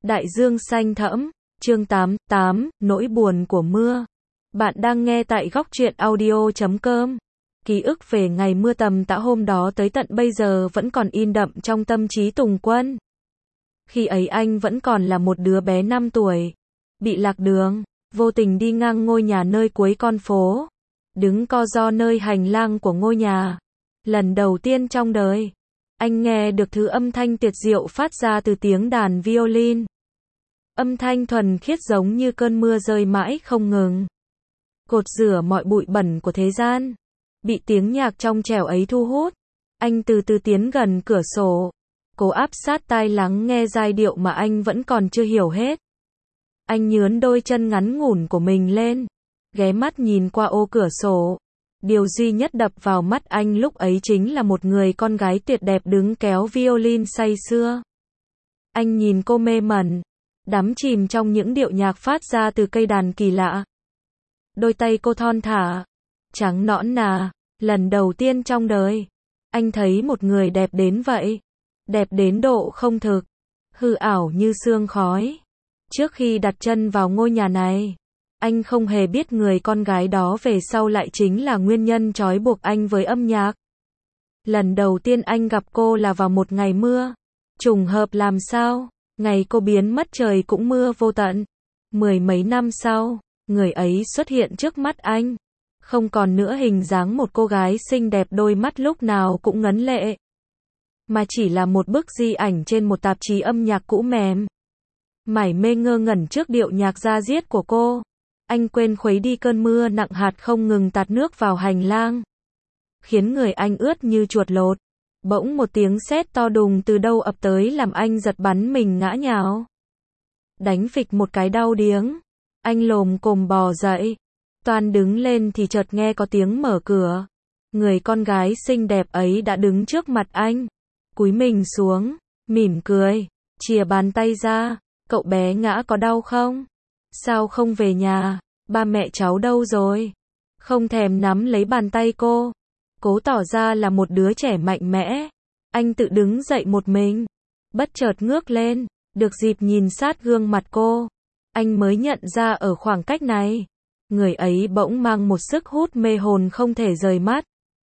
Đại dương xanh thẫm, chương 88, nỗi buồn của mưa. Bạn đang nghe tại góc truyện audio.com. Ký ức về ngày mưa tầm tã hôm đó tới tận bây giờ vẫn còn in đậm trong tâm trí Tùng Quân. Khi ấy anh vẫn còn là một đứa bé 5 tuổi, bị lạc đường, vô tình đi ngang ngôi nhà nơi cuối con phố, đứng co ro nơi hành lang của ngôi nhà. Lần đầu tiên trong đời, anh nghe được thứ âm thanh tuyệt diệu phát ra từ tiếng đàn violin. Âm thanh thuần khiết giống như cơn mưa rơi mãi không ngừng, gột rửa mọi bụi bẩn của thế gian. Bị tiếng nhạc trong trẻo ấy thu hút, anh từ từ tiến gần cửa sổ, cố áp sát tai lắng nghe giai điệu mà anh vẫn còn chưa hiểu hết. Anh nhướn đôi chân ngắn ngủn của mình lên, ghé mắt nhìn qua ô cửa sổ. Điều duy nhất đập vào mắt anh lúc ấy chính là một người con gái tuyệt đẹp đứng kéo violin say sưa. Anh nhìn cô mê mẩn, đắm chìm trong những điệu nhạc phát ra từ cây đàn kỳ lạ. Đôi tay cô thon thả, trắng nõn nà, lần đầu tiên trong đời, anh thấy một người đẹp đến vậy. Đẹp đến độ không thực, hư ảo như sương khói. Trước khi đặt chân vào ngôi nhà này, anh không hề biết người con gái đó về sau lại chính là nguyên nhân trói buộc anh với âm nhạc. Lần đầu tiên anh gặp cô là vào một ngày mưa. Trùng hợp làm sao, ngày cô biến mất trời cũng mưa vô tận. Mười mấy năm sau, người ấy xuất hiện trước mắt anh. Không còn nữa hình dáng một cô gái xinh đẹp đôi mắt lúc nào cũng ngấn lệ, mà chỉ là một bức di ảnh trên một tạp chí âm nhạc cũ mềm. Mải mê ngơ ngẩn trước điệu nhạc da diết của cô, anh quên khuấy đi cơn mưa nặng hạt không ngừng tạt nước vào hành lang, khiến người anh ướt như chuột lột. Bỗng một tiếng sét to đùng từ đâu ập tới làm anh giật bắn mình ngã nhào. Đánh phịch một cái đau điếng, anh lồm cồm bò dậy, toan đứng lên thì chợt nghe có tiếng mở cửa. Người con gái xinh đẹp ấy đã đứng trước mặt anh, cúi mình xuống, mỉm cười, chìa bàn tay ra. Cậu bé ngã có đau không? Sao không về nhà? Ba mẹ cháu đâu rồi? Không thèm nắm lấy bàn tay cô, cố tỏ ra là một đứa trẻ mạnh mẽ. Anh tự đứng dậy một mình, bất chợt ngước lên, được dịp nhìn sát gương mặt cô. Anh mới nhận ra ở khoảng cách này, người ấy bỗng mang một sức hút mê hồn không thể rời mắt.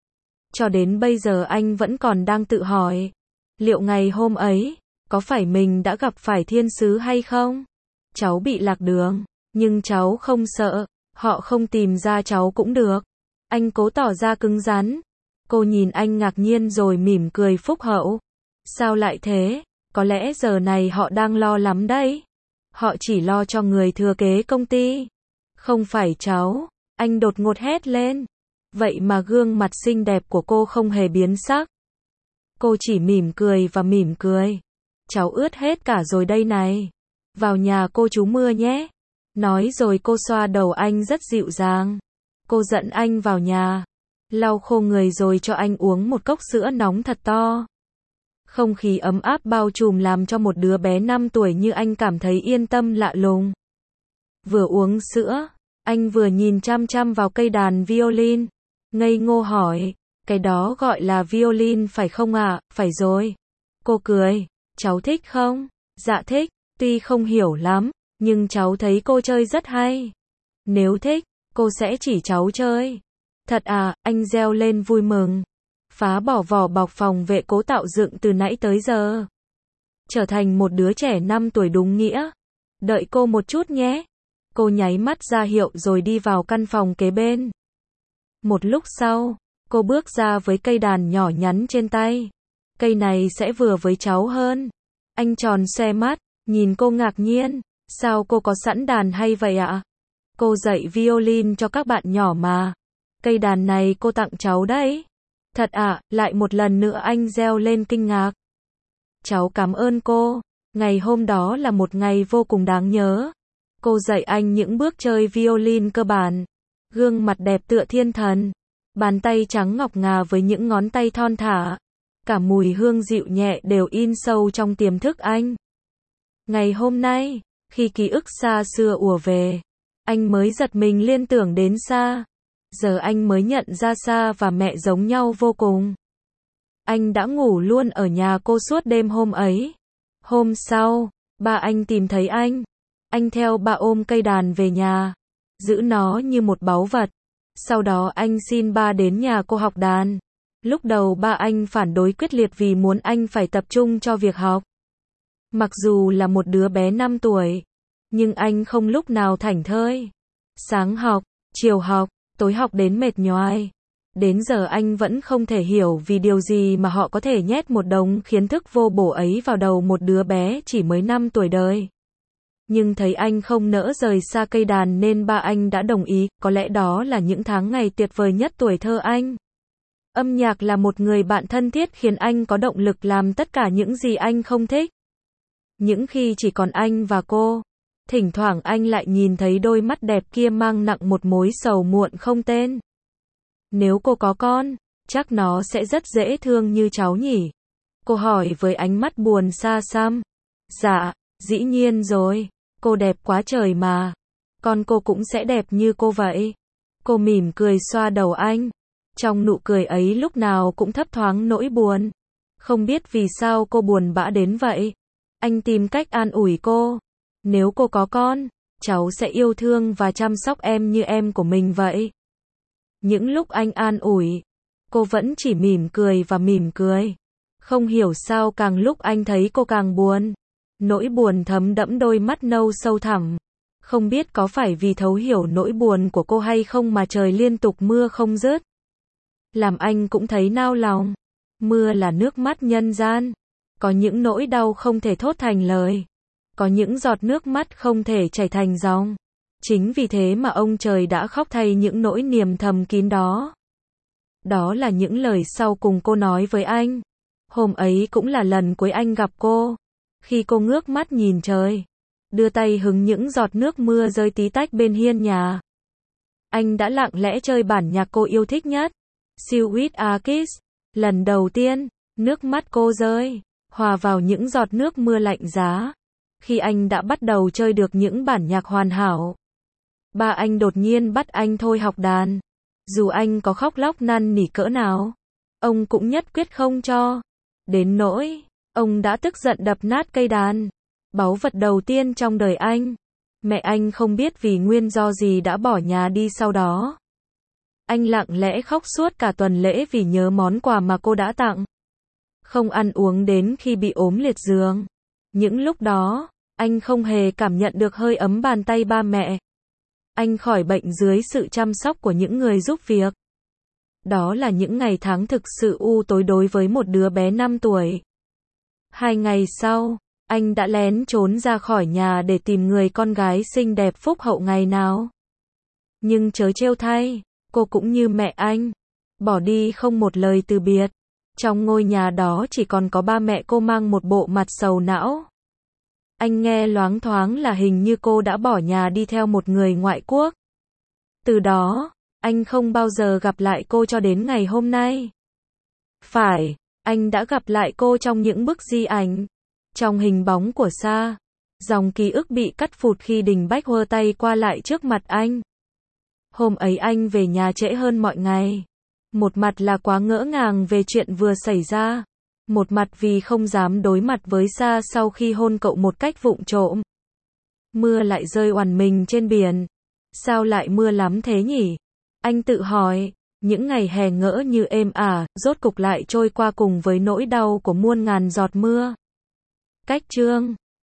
Cho đến bây giờ anh vẫn còn đang tự hỏi, liệu ngày hôm ấy, có phải mình đã gặp phải thiên sứ hay không? Cháu bị lạc đường, nhưng cháu không sợ, họ không tìm ra cháu cũng được. Anh cố tỏ ra cứng rắn. Cô nhìn anh ngạc nhiên rồi mỉm cười phúc hậu. Sao lại thế? Có lẽ giờ này họ đang lo lắm đấy. Họ chỉ lo cho người thừa kế công ty. Không phải cháu, anh đột ngột hét lên. Vậy mà gương mặt xinh đẹp của cô không hề biến sắc. Cô chỉ mỉm cười và mỉm cười. Cháu ướt hết cả rồi đây này. Vào nhà cô trú mưa nhé. Nói rồi cô xoa đầu anh rất dịu dàng. Cô dẫn anh vào nhà, lau khô người rồi cho anh uống một cốc sữa nóng thật to. Không khí ấm áp bao trùm làm cho một đứa bé 5 tuổi như anh cảm thấy yên tâm lạ lùng. Vừa uống sữa, anh vừa nhìn chăm chăm vào cây đàn violin, ngây ngô hỏi, cái đó gọi là violin phải không ạ? Phải rồi. Cô cười, cháu thích không? Dạ thích, tuy không hiểu lắm, nhưng cháu thấy cô chơi rất hay. Nếu thích, cô sẽ chỉ cháu chơi. Thật à, anh reo lên vui mừng. Phá bỏ vỏ bọc phòng vệ cố tạo dựng từ nãy tới giờ. Trở thành một đứa trẻ 5 tuổi đúng nghĩa. Đợi cô một chút nhé. Cô nháy mắt ra hiệu rồi đi vào căn phòng kế bên. Một lúc sau, cô bước ra với cây đàn nhỏ nhắn trên tay. Cây này sẽ vừa với cháu hơn. Anh tròn xoe mắt, nhìn cô ngạc nhiên. Sao cô có sẵn đàn hay vậy ạ? Cô dạy violin cho các bạn nhỏ mà. Cây đàn này cô tặng cháu đấy. Thật ạ, lại một lần nữa anh reo lên kinh ngạc. Cháu cảm ơn cô. Ngày hôm đó là một ngày vô cùng đáng nhớ. Cô dạy anh những bước chơi violin cơ bản. Gương mặt đẹp tựa thiên thần. Bàn tay trắng ngọc ngà với những ngón tay thon thả. Cả mùi hương dịu nhẹ đều in sâu trong tiềm thức anh. Ngày hôm nay, khi ký ức xa xưa ùa về, anh mới giật mình liên tưởng đến Sa. Giờ anh mới nhận ra Sa và mẹ giống nhau vô cùng. Anh đã ngủ luôn ở nhà cô suốt đêm hôm ấy. Hôm sau, Ba anh tìm thấy anh theo ba ôm cây đàn về nhà, giữ nó như một báu vật. Sau đó anh xin ba đến nhà cô học đàn. Lúc đầu ba anh phản đối quyết liệt vì muốn anh phải tập trung cho việc học. Mặc dù là một đứa bé 5 tuổi, nhưng anh không lúc nào thảnh thơi. Sáng học, chiều học, tối học đến mệt nhoài. Đến giờ anh vẫn không thể hiểu vì điều gì mà họ có thể nhét một đống kiến thức vô bổ ấy vào đầu một đứa bé chỉ mới 5 tuổi đời. Nhưng thấy anh không nỡ rời xa cây đàn nên ba anh đã đồng ý, có lẽ đó là những tháng ngày tuyệt vời nhất tuổi thơ anh. Âm nhạc là một người bạn thân thiết khiến anh có động lực làm tất cả những gì anh không thích. Những khi chỉ còn anh và cô, thỉnh thoảng anh lại nhìn thấy đôi mắt đẹp kia mang nặng một mối sầu muộn không tên. Nếu cô có con, chắc nó sẽ rất dễ thương như cháu nhỉ? Cô hỏi với ánh mắt buồn xa xăm. Dạ, dĩ nhiên rồi, cô đẹp quá trời mà. Con cô cũng sẽ đẹp như cô vậy. Cô mỉm cười xoa đầu anh. Trong nụ cười ấy lúc nào cũng thấp thoáng nỗi buồn. Không biết vì sao cô buồn bã đến vậy. Anh tìm cách an ủi cô. Nếu cô có con, cháu sẽ yêu thương và chăm sóc em như em của mình vậy. Những lúc anh an ủi, cô vẫn chỉ mỉm cười và mỉm cười. Không hiểu sao càng lúc anh thấy cô càng buồn. Nỗi buồn thấm đẫm đôi mắt nâu sâu thẳm. Không biết có phải vì thấu hiểu nỗi buồn của cô hay không mà trời liên tục mưa không dứt. Làm anh cũng thấy nao lòng. Mưa là nước mắt nhân gian. Có những nỗi đau không thể thốt thành lời. Có những giọt nước mắt không thể chảy thành dòng. Chính vì thế mà ông trời đã khóc thay những nỗi niềm thầm kín đó. Đó là những lời sau cùng cô nói với anh. Hôm ấy cũng là lần cuối anh gặp cô. Khi cô ngước mắt nhìn trời, đưa tay hứng những giọt nước mưa rơi tí tách bên hiên nhà. Anh đã lặng lẽ chơi bản nhạc cô yêu thích nhất, Sweet a Kiss. Lần đầu tiên, nước mắt cô rơi, hòa vào những giọt nước mưa lạnh giá. Khi anh đã bắt đầu chơi được những bản nhạc hoàn hảo, ba anh đột nhiên bắt anh thôi học đàn. Dù anh có khóc lóc năn nỉ cỡ nào, ông cũng nhất quyết không cho. Đến nỗi, ông đã tức giận đập nát cây đàn, báu vật đầu tiên trong đời anh. Mẹ anh không biết vì nguyên do gì đã bỏ nhà đi sau đó. Anh lặng lẽ khóc suốt cả tuần lễ vì nhớ món quà mà cô đã tặng. Không ăn uống đến khi bị ốm liệt giường. Những lúc đó, anh không hề cảm nhận được hơi ấm bàn tay ba mẹ. Anh khỏi bệnh dưới sự chăm sóc của những người giúp việc. Đó là những ngày tháng thực sự u tối đối với một đứa bé 5 tuổi. 2 ngày sau, anh đã lén trốn ra khỏi nhà để tìm người con gái xinh đẹp phúc hậu ngày nào. Nhưng trớ trêu thay, cô cũng như mẹ anh, bỏ đi không một lời từ biệt. Trong ngôi nhà đó chỉ còn có ba mẹ cô mang một bộ mặt sầu não. Anh nghe loáng thoáng là hình như cô đã bỏ nhà đi theo một người ngoại quốc. Từ đó, anh không bao giờ gặp lại cô cho đến ngày hôm nay. Phải, anh đã gặp lại cô trong những bức di ảnh, trong hình bóng của xa. Dòng ký ức bị cắt phụt khi Đình Bách hơ tay qua lại trước mặt anh. Hôm ấy anh về nhà trễ hơn mọi ngày. Một mặt là quá ngỡ ngàng về chuyện vừa xảy ra. Một mặt vì không dám đối mặt với Sa sau khi hôn cậu một cách vụng trộm. Mưa lại rơi oằn mình trên biển. Sao lại mưa lắm thế nhỉ? Anh tự hỏi. Những ngày hè ngỡ như êm ả, rốt cục lại trôi qua cùng với nỗi đau của muôn ngàn giọt mưa. Cách chương